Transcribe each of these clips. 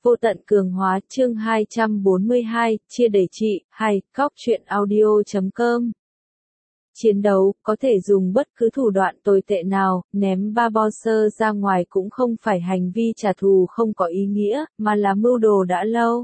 Vô tận cường hóa chương 242, chia đẩy trị, 2, cóc truyện audio.com. Chiến đấu, có thể dùng bất cứ thủ đoạn tồi tệ nào, ném Barbossa ra ngoài cũng không phải hành vi trả thù không có ý nghĩa, mà là mưu đồ đã lâu.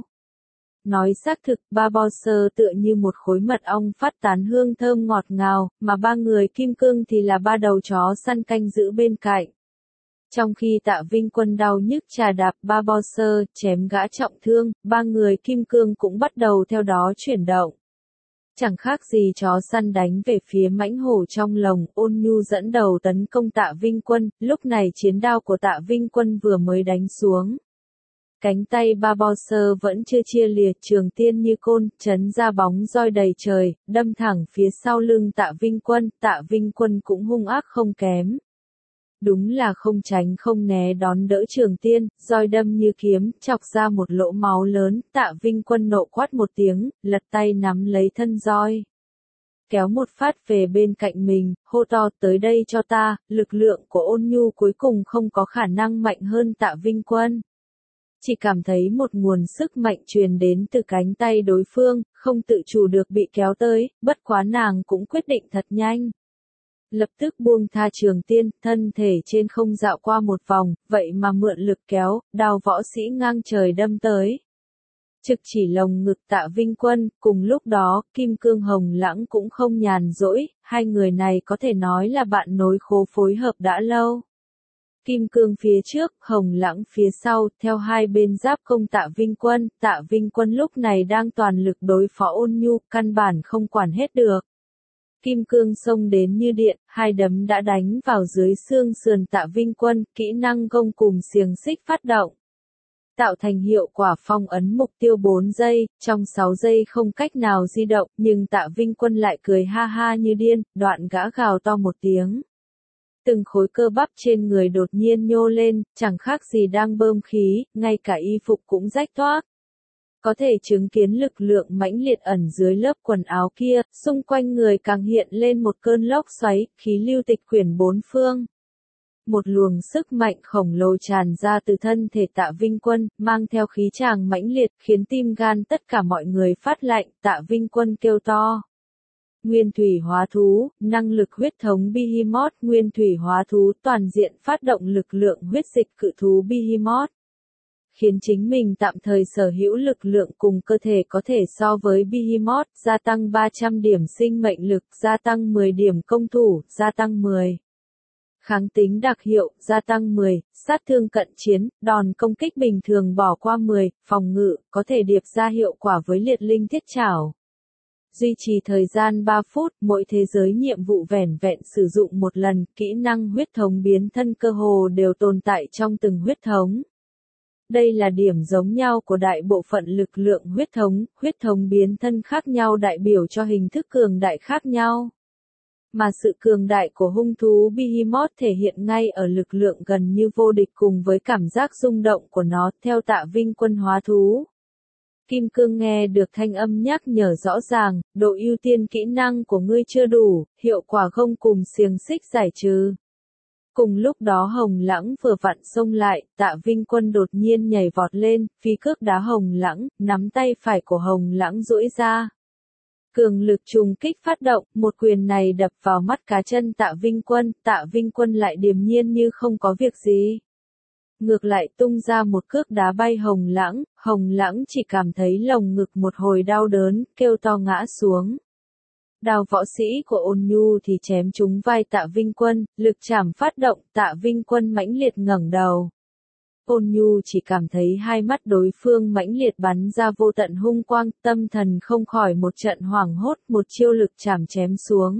Nói xác thực, Barbossa tựa như một khối mật ong phát tán hương thơm ngọt ngào, mà ba người kim cương thì là ba đầu chó săn canh giữ bên cạnh. Trong khi Tạ Vinh Quân đau nhức chà đạp Barbossa, chém gã trọng thương, ba người kim cương cũng bắt đầu theo đó chuyển động. Chẳng khác gì chó săn đánh về phía mãnh hổ trong lồng, Ôn Nhu dẫn đầu tấn công Tạ Vinh Quân, lúc này chiến đao của Tạ Vinh Quân vừa mới đánh xuống. Cánh tay Barbossa vẫn chưa chia lìa, trường tiên như côn, chấn ra bóng roi đầy trời, đâm thẳng phía sau lưng Tạ Vinh Quân cũng hung ác không kém. Đúng là không tránh không né đón đỡ trường tiên, roi đâm như kiếm, chọc ra một lỗ máu lớn, Tạ Vinh Quân nộ quát một tiếng, lật tay nắm lấy thân roi. Kéo một phát về bên cạnh mình, hô to tới đây cho ta, lực lượng của Ôn Nhu cuối cùng không có khả năng mạnh hơn Tạ Vinh Quân. Chỉ cảm thấy một nguồn sức mạnh truyền đến từ cánh tay đối phương, không tự chủ được bị kéo tới, bất quá nàng cũng quyết định thật nhanh. Lập tức buông tha trường tiên, thân thể trên không dạo qua một vòng, vậy mà mượn lực kéo, đao võ sĩ ngang trời đâm tới. Trực chỉ lồng ngực Tạ Vinh Quân, cùng lúc đó, Kim Cương Hồng Lãng cũng không nhàn rỗi, hai người này có thể nói là bạn nối khố phối hợp đã lâu. Kim Cương phía trước, Hồng Lãng phía sau, theo hai bên giáp công Tạ Vinh Quân lúc này đang toàn lực đối phó Ôn Nhu, căn bản không quản hết được. Kim Cương xông đến như điện, hai đấm đã đánh vào dưới xương sườn Tạ Vinh Quân, kỹ năng gông cùng xiềng xích phát động. Tạo thành hiệu quả phong ấn mục tiêu 4 giây, trong 6 giây không cách nào di động, nhưng Tạ Vinh Quân lại cười ha ha như điên, đoạn gã gào to một tiếng. Từng khối cơ bắp trên người đột nhiên nhô lên, chẳng khác gì đang bơm khí, ngay cả y phục cũng rách toác. Có thể chứng kiến lực lượng mãnh liệt ẩn dưới lớp quần áo kia, xung quanh người càng hiện lên một cơn lốc xoáy, khí lưu tịch quyển bốn phương. Một luồng sức mạnh khổng lồ tràn ra từ thân thể Tạ Vinh Quân, mang theo khí tràng mãnh liệt, khiến tim gan tất cả mọi người phát lạnh, Tạ Vinh Quân kêu to. Nguyên thủy hóa thú, năng lực huyết thống Behemoth, nguyên thủy hóa thú toàn diện phát động lực lượng huyết dịch cự thú Behemoth. Khiến chính mình tạm thời sở hữu lực lượng cùng cơ thể có thể so với Behemoth, gia tăng 300 điểm sinh mệnh lực, gia tăng 10 điểm công thủ, gia tăng 10. Kháng tính đặc hiệu, gia tăng 10, sát thương cận chiến, đòn công kích bình thường bỏ qua 10, phòng ngự, có thể điệp ra hiệu quả với liệt linh thiết trảo. Duy trì thời gian 3 phút, mỗi thế giới nhiệm vụ vẻn vẹn sử dụng một lần, kỹ năng huyết thống biến thân cơ hồ đều tồn tại trong từng huyết thống. Đây là điểm giống nhau của đại bộ phận lực lượng huyết thống biến thân khác nhau đại biểu cho hình thức cường đại khác nhau. Mà sự cường đại của hung thú Behemoth thể hiện ngay ở lực lượng gần như vô địch cùng với cảm giác rung động của nó, theo Tạ Vinh Quân hóa thú. Kim Cương nghe được thanh âm nhắc nhở rõ ràng, độ ưu tiên kỹ năng của ngươi chưa đủ, hiệu quả gông cùng xiềng xích giải trừ. Cùng lúc đó Hồng Lãng vừa vặn xông lại, Tạ Vinh Quân đột nhiên nhảy vọt lên, phi cước đá Hồng Lãng, nắm tay phải của Hồng Lãng duỗi ra. Cường lực trùng kích phát động, một quyền này đập vào mắt cá chân Tạ Vinh Quân lại điềm nhiên như không có việc gì. Ngược lại tung ra một cước đá bay Hồng Lãng chỉ cảm thấy lồng ngực một hồi đau đớn, kêu to ngã xuống. Đao võ sĩ của Ôn Nhu thì chém trúng vai Tạ Vinh Quân, lực chảm phát động, Tạ Vinh Quân mãnh liệt ngẩng đầu. Ôn Nhu chỉ cảm thấy hai mắt đối phương mãnh liệt bắn ra vô tận hung quang, tâm thần không khỏi một trận hoảng hốt, một chiêu lực chảm chém xuống.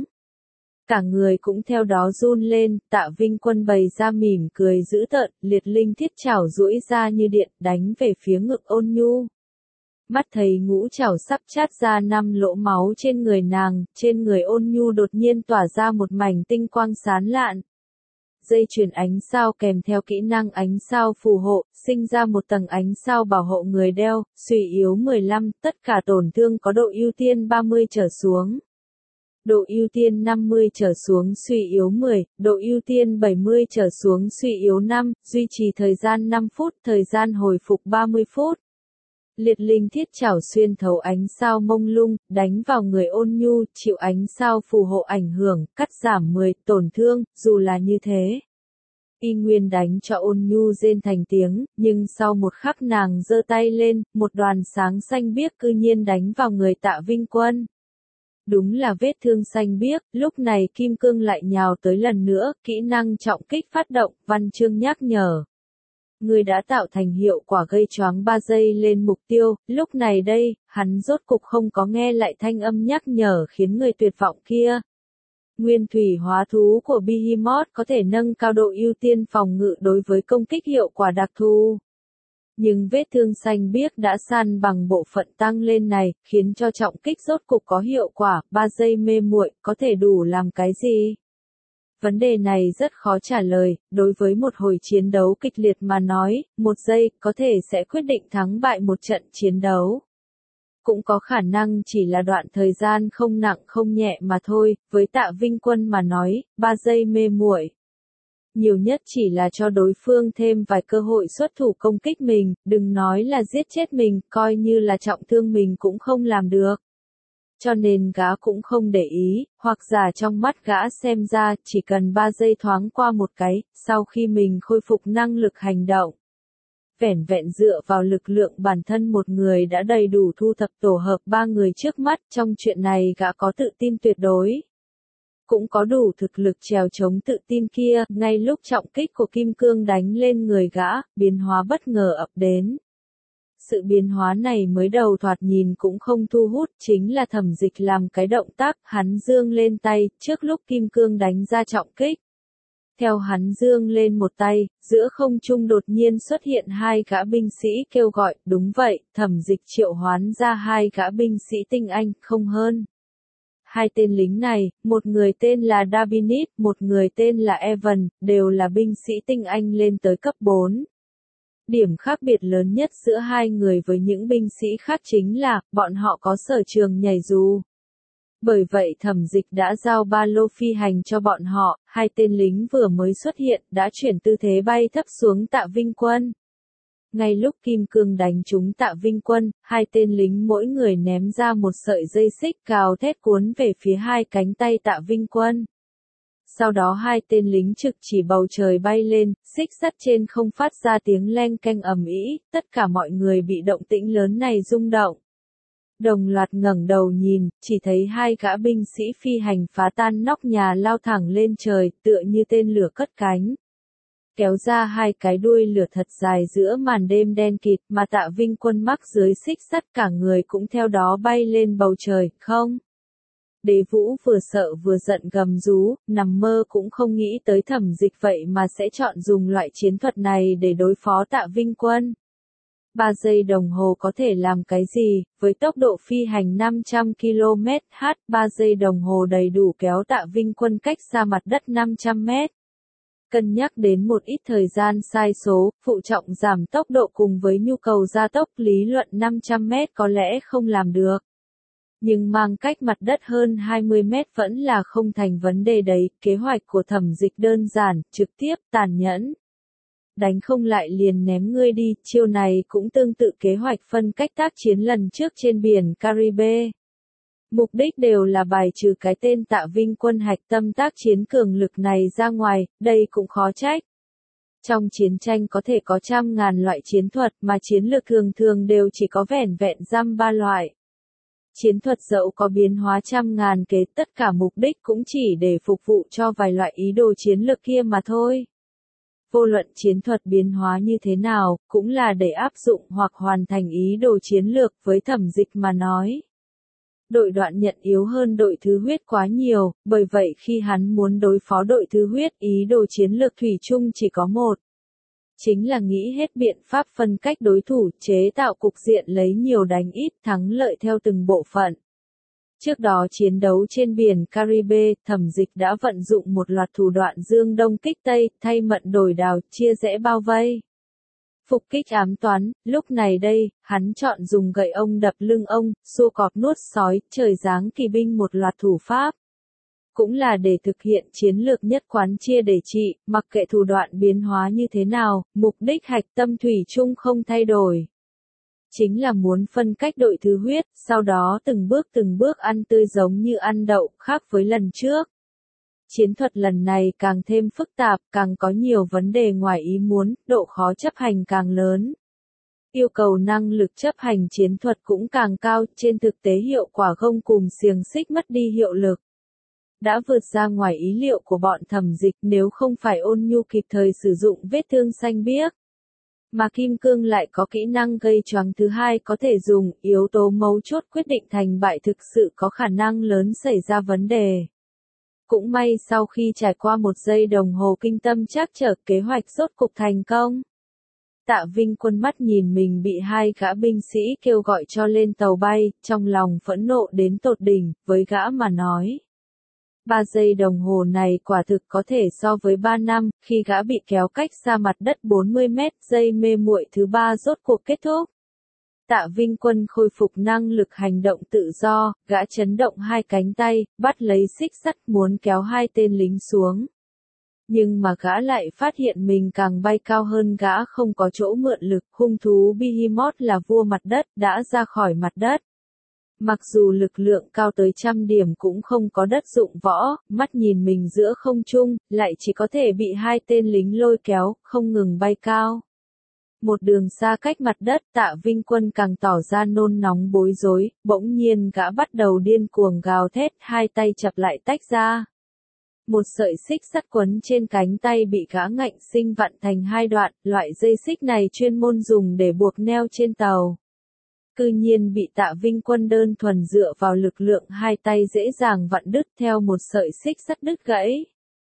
Cả người cũng theo đó run lên, Tạ Vinh Quân bày ra mỉm cười dữ tợn, liệt linh thiết chảo duỗi ra như điện, đánh về phía ngực Ôn Nhu. Mắt thấy ngũ chảo sắp chát ra 5 lỗ máu trên người nàng, trên người Ôn Nhu đột nhiên tỏa ra một mảnh tinh quang sáng lạn. Dây chuyền ánh sao kèm theo kỹ năng ánh sao phù hộ, sinh ra một tầng ánh sao bảo hộ người đeo, suy yếu 15, tất cả tổn thương có độ ưu tiên 30 trở xuống. độ ưu tiên 50 trở xuống suy yếu 10, độ ưu tiên 70 trở xuống suy yếu 5, duy trì thời gian 5 phút, thời gian hồi phục 30 phút. Liệt linh thiết chảo xuyên thấu ánh sao mông lung, đánh vào người ôn nhu, chịu ánh sao phù hộ ảnh hưởng, cắt giảm 10 tổn thương, dù là như thế. Y Nguyên đánh cho ôn nhu rên thành tiếng, nhưng sau một khắc nàng giơ tay lên, một đoàn sáng xanh biếc cư nhiên đánh vào người Tạ Vinh Quân. Đúng là vết thương xanh biếc, lúc này kim cương lại nhào tới lần nữa, kỹ năng trọng kích phát động, văn chương nhắc nhở. Người đã tạo thành hiệu quả gây choáng 3 giây lên mục tiêu, lúc này đây, hắn rốt cục không có nghe lại thanh âm nhắc nhở khiến người tuyệt vọng kia. Nguyên thủy hóa thú của Behemoth có thể nâng cao độ ưu tiên phòng ngự đối với công kích hiệu quả đặc thù. Nhưng vết thương xanh biếc đã san bằng bộ phận tăng lên này, khiến cho trọng kích rốt cục có hiệu quả, 3 giây mê muội có thể đủ làm cái gì? Vấn đề này rất khó trả lời, đối với một hồi chiến đấu kịch liệt mà nói, 1 giây có thể sẽ quyết định thắng bại một trận chiến đấu. Cũng có khả năng chỉ là đoạn thời gian không nặng không nhẹ mà thôi, với Tạ Vinh Quân mà nói, 3 giây mê muội. Nhiều nhất chỉ là cho đối phương thêm vài cơ hội xuất thủ công kích mình, đừng nói là giết chết mình, coi như là trọng thương mình cũng không làm được. Cho nên gã cũng không để ý, hoặc giả trong mắt gã xem ra chỉ cần 3 giây thoáng qua một cái, sau khi mình khôi phục năng lực hành động. Vẻn vẹn dựa vào lực lượng bản thân một người đã đầy đủ thu thập tổ hợp 3 người trước mắt, trong chuyện này gã có tự tin tuyệt đối. Cũng có đủ thực lực trèo chống tự tin kia, ngay lúc trọng kích của kim cương đánh lên người gã, biến hóa bất ngờ ập đến. Sự biến hóa này mới đầu thoạt nhìn cũng không thu hút, chính là Thẩm Dịch làm cái động tác, hắn giương lên tay, trước lúc kim cương đánh ra trọng kích. Theo hắn giương lên một tay, giữa không trung đột nhiên xuất hiện 2 gã binh sĩ kêu gọi, đúng vậy, Thẩm Dịch triệu hoán ra 2 gã binh sĩ tinh anh, không hơn. 2 tên lính này, một người tên là Dabinit, một người tên là Evan, đều là binh sĩ tinh anh lên tới cấp 4. Điểm khác biệt lớn nhất giữa 2 người với những binh sĩ khác chính là, bọn họ có sở trường nhảy dù. Bởi vậy Thẩm Dịch đã giao ba lô phi hành cho bọn họ, 2 tên lính vừa mới xuất hiện, đã chuyển tư thế bay thấp xuống Tạ Vinh Quân. Ngay lúc kim cương đánh trúng Tạ Vinh Quân, 2 tên lính mỗi người ném ra một sợi dây xích cào thét cuốn về phía 2 cánh tay Tạ Vinh Quân. Sau đó 2 tên lính trực chỉ bầu trời bay lên, xích sắt trên không phát ra tiếng leng keng ầm ĩ, tất cả mọi người bị động tĩnh lớn này rung động. Đồng loạt ngẩng đầu nhìn, chỉ thấy 2 gã binh sĩ phi hành phá tan nóc nhà lao thẳng lên trời, tựa như tên lửa cất cánh. Kéo ra 2 cái đuôi lửa thật dài giữa màn đêm đen kịt, mà Tạ Vinh Quân mắc dưới xích sắt cả người cũng theo đó bay lên bầu trời, không? Đế Vũ vừa sợ vừa giận gầm rú, nằm mơ cũng không nghĩ tới Thẩm Dịch vậy mà sẽ chọn dùng loại chiến thuật này để đối phó Tạ Vinh Quân. 3 giây đồng hồ có thể làm cái gì, với tốc độ phi hành 500 km/h, 3 giây đồng hồ đầy đủ kéo Tạ Vinh Quân cách xa mặt đất 500 mét. Cân nhắc đến một ít thời gian sai số, phụ trọng giảm tốc độ cùng với nhu cầu gia tốc lý luận 500 mét có lẽ không làm được. Nhưng mang cách mặt đất hơn 20 mét vẫn là không thành vấn đề đấy, kế hoạch của Thẩm Dịch đơn giản, trực tiếp, tàn nhẫn. Đánh không lại liền ném ngươi đi, chiêu này cũng tương tự kế hoạch phân cách tác chiến lần trước trên biển Caribe. Mục đích đều là bài trừ cái tên Tạ Vinh Quân hạch tâm tác chiến cường lực này ra ngoài, đây cũng khó trách. Trong chiến tranh có thể có trăm ngàn loại chiến thuật mà chiến lược thường thường đều chỉ có vẻn vẹn dăm 3 loại. Chiến thuật dẫu có biến hóa trăm ngàn kế, tất cả mục đích cũng chỉ để phục vụ cho vài loại ý đồ chiến lược kia mà thôi. Vô luận chiến thuật biến hóa như thế nào, cũng là để áp dụng hoặc hoàn thành ý đồ chiến lược với Thẩm Dịch mà nói. Đội đoạn nhận yếu hơn đội thứ huyết quá nhiều, bởi vậy khi hắn muốn đối phó đội thứ huyết, ý đồ chiến lược thủy chung chỉ có một. Chính là nghĩ hết biện pháp phân cách đối thủ, chế tạo cục diện lấy nhiều đánh ít, thắng lợi theo từng bộ phận. Trước đó chiến đấu trên biển Caribe, Thẩm Dịch đã vận dụng một loạt thủ đoạn dương đông kích tây, thay mận đổi đào, chia rẽ bao vây. Phục kích ám toán, lúc này đây, hắn chọn dùng gậy ông đập lưng ông, xua cọp nuốt sói, trời giáng kỳ binh một loạt thủ pháp. cũng là để thực hiện chiến lược nhất quán chia để trị, mặc kệ thủ đoạn biến hóa như thế nào, mục đích hạch tâm thủy chung không thay đổi. Chính là muốn phân cách đội thứ huyết, sau đó từng bước ăn tươi giống như ăn đậu, khác với lần trước. Chiến thuật lần này càng thêm phức tạp, càng có nhiều vấn đề ngoài ý muốn, độ khó chấp hành càng lớn. Yêu cầu năng lực chấp hành chiến thuật cũng càng cao, trên thực tế hiệu quả gông cùm xiềng xích mất đi hiệu lực. Đã vượt ra ngoài ý liệu của bọn Thẩm Dịch, nếu không phải Ôn Nhu kịp thời sử dụng vết thương xanh biếc. Mà Kim Cương lại có kỹ năng gây choáng thứ hai có thể dùng, yếu tố mấu chốt quyết định thành bại thực sự có khả năng lớn xảy ra vấn đề. Cũng may sau khi trải qua 1 giây đồng hồ kinh tâm trắc trở, kế hoạch rốt cục thành công. Tạ Vinh Quân mắt nhìn mình bị 2 gã binh sĩ kêu gọi cho lên tàu bay, trong lòng phẫn nộ đến tột đỉnh, với gã mà nói. 3 giây đồng hồ này quả thực có thể so với 3 năm, khi gã bị kéo cách xa mặt đất 40 mét, giây mê muội thứ 3 rốt cuộc kết thúc. Tạ Vinh Quân khôi phục năng lực hành động tự do, gã chấn động 2 cánh tay, bắt lấy xích sắt muốn kéo 2 tên lính xuống. Nhưng mà gã lại phát hiện mình càng bay cao hơn, gã không có chỗ mượn lực, hung thú Behemoth là vua mặt đất, đã ra khỏi mặt đất. Mặc dù lực lượng cao tới 100 điểm cũng không có đất dụng võ, mắt nhìn mình giữa không trung, lại chỉ có thể bị 2 tên lính lôi kéo, không ngừng bay cao. Một đường xa cách mặt đất, Tạ Vinh Quân càng tỏ ra nôn nóng bối rối, bỗng nhiên gã bắt đầu điên cuồng gào thét, 2 tay chập lại tách ra. Một sợi xích sắt quấn trên cánh tay bị gã ngạnh sinh vặn thành 2 đoạn, loại dây xích này chuyên môn dùng để buộc neo trên tàu. Cư nhiên bị Tạ Vinh Quân đơn thuần dựa vào lực lượng 2 tay dễ dàng vặn đứt theo một sợi xích sắt đứt gãy.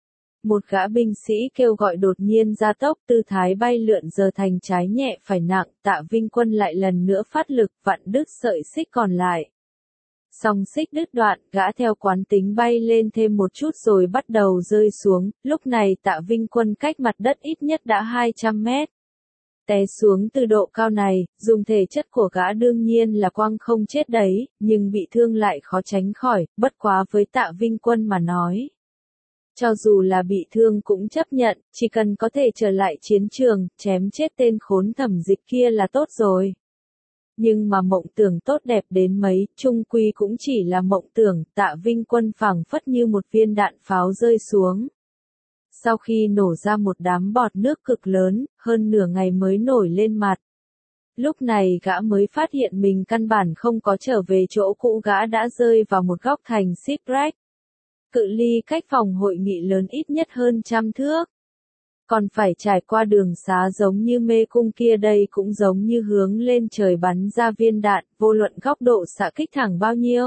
Một gã binh sĩ kêu gọi đột nhiên gia tốc, tư thái bay lượn giờ thành trái nhẹ phải nặng, Tạ Vinh Quân lại lần nữa phát lực vặn đứt sợi xích còn lại. Song xích đứt đoạn, gã theo quán tính bay lên thêm một chút rồi bắt đầu rơi xuống, lúc này Tạ Vinh Quân cách mặt đất ít nhất đã 200 mét. Té xuống từ độ cao này, dùng thể chất của gã đương nhiên là quang không chết đấy, nhưng bị thương lại khó tránh khỏi, bất quá với Tạ Vinh Quân mà nói. Cho dù là bị thương cũng chấp nhận, chỉ cần có thể trở lại chiến trường, chém chết tên khốn Thẩm Dịch kia là tốt rồi. Nhưng mà mộng tưởng tốt đẹp đến mấy, chung quy cũng chỉ là mộng tưởng, Tạ Vinh Quân phảng phất như một viên đạn pháo rơi xuống. Sau khi nổ ra một đám bọt nước cực lớn, hơn nửa ngày mới nổi lên mặt. Lúc này gã mới phát hiện mình căn bản không có trở về chỗ cũ, gã đã rơi vào một góc thành shipwreck. Cự ly cách phòng hội nghị lớn ít nhất hơn 100 thước. Còn phải trải qua đường xá giống như mê cung kia, đây cũng giống như hướng lên trời bắn ra viên đạn, vô luận góc độ xạ kích thẳng bao nhiêu.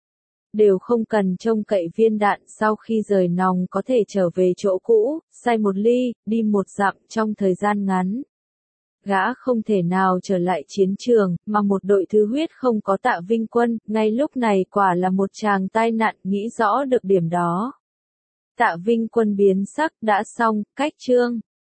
Đều không cần trông cậy viên đạn sau khi rời nòng có thể trở về chỗ cũ, sai 1 ly, đi 1 dặm trong thời gian ngắn. Gã không thể nào trở lại chiến trường, mà một đội thứ huyết không có Tạ Vinh Quân, ngay lúc này quả là một tràng tai nạn, nghĩ rõ được điểm đó. Tạ Vinh Quân biến sắc, đã xong, cách chương.